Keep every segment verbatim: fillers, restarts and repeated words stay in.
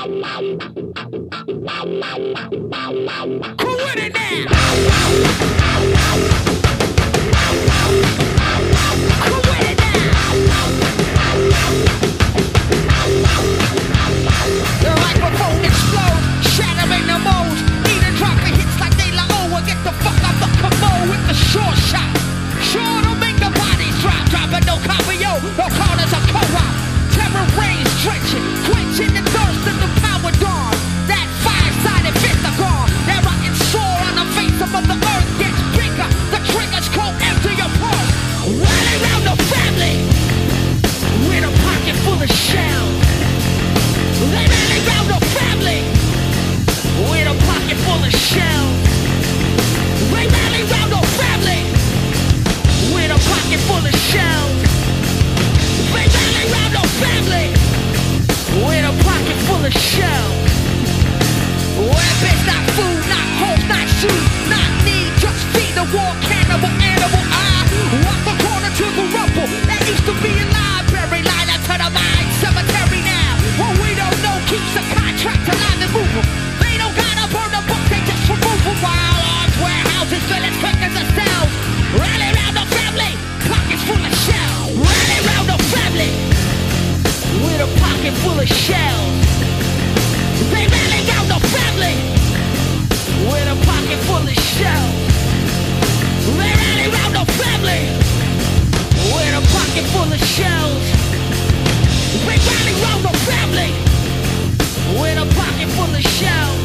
Who with it now? Who with it now? The microphone explodes, shattering the modes. Even dropping hits like De La O. Get the fuck out the commode with the short shot. Sure to make the bodies drop, dropping no copio, no corners of co-op. Terror rains drenching, quenching the thirst of the power dawn. That five-sided fist are gone. That rotten sore on the face of the earth gets bigger. The triggers go empty your pulse. Rally around the family with a pocket full of shells. They rally around the family with a pocket full of shells. They rally around the family with a pocket full of shells. They rally around the family with a pocket full of shells. Weapons, not food, not hope, not shoes, not need, just feed the war cannibal animal. I walk the corner to the rubble that used to be a library, line up to the mine cemetery now. What we don't know keeps the contract alive and moving. They don't gotta burn the book, they just remove them. While arms, warehouses, fill as quick as the cells. Rally around the family, pockets full of shells. Rally around the family with a pocket full of shells. They rally around the family with a pocket full of shells. They rally around the family with a pocket full of shells. They rally around the family with a pocket full of shells.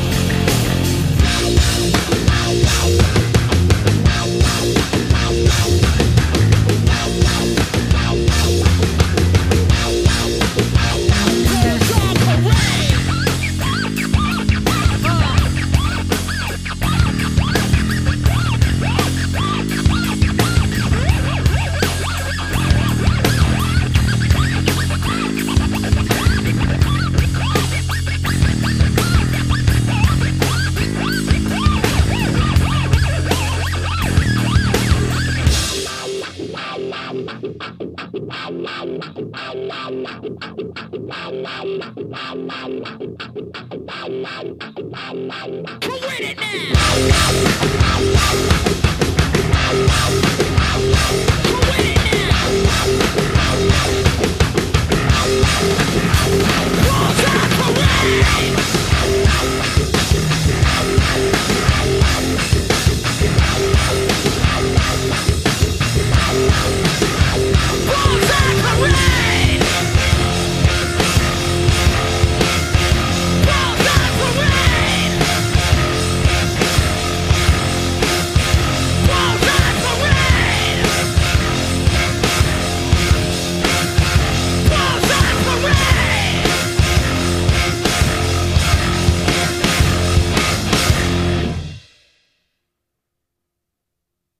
Who with it now?